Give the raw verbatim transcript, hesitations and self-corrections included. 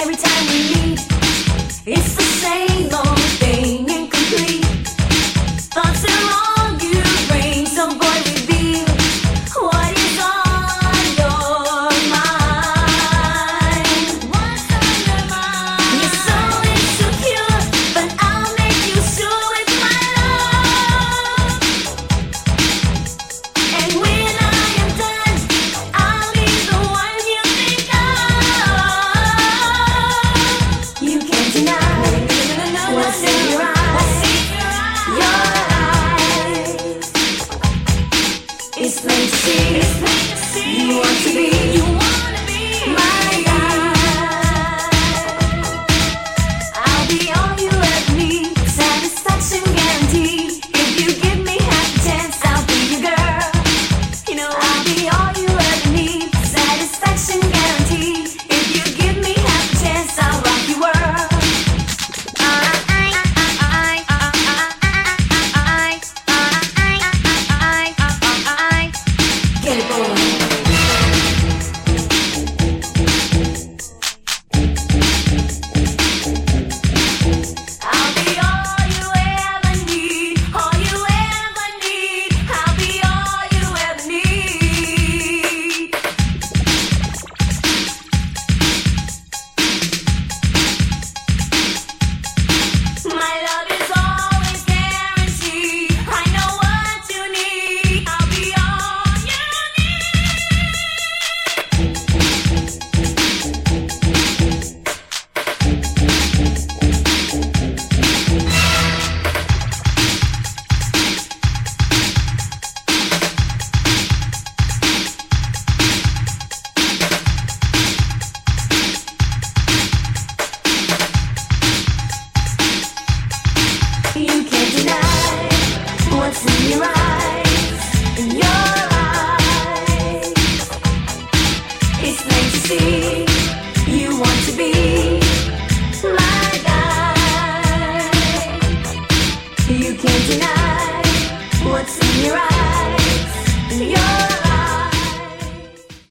every time we meet. It's the same old thing, incomplete. Thoughts are wrong, you bring some boy reveal what is on your mind. What's on your mind? You're so insecure, but I'll make you sure with my love. And when I am done, I'll be the one you think of. You can't deny what's in your eyes. Your eyes. It's plain to see. You want to be my guy. I'll be all you ever need. Satisfaction guaranteed. If you give me half a chance, I'll be your girl. You know I'll be all you ever need. Satisfaction guaranteed. If you give me half a chance, I'll rock your world. Get it going. I'll be all you ever need, all you ever need. I'll be all you ever need. My love is always guaranteed. I know what you need. I'll be all you You can't deny what's in your eyes, in your eyes. It's plain to see you want to be my guy. You can't deny what's in your eyes, in your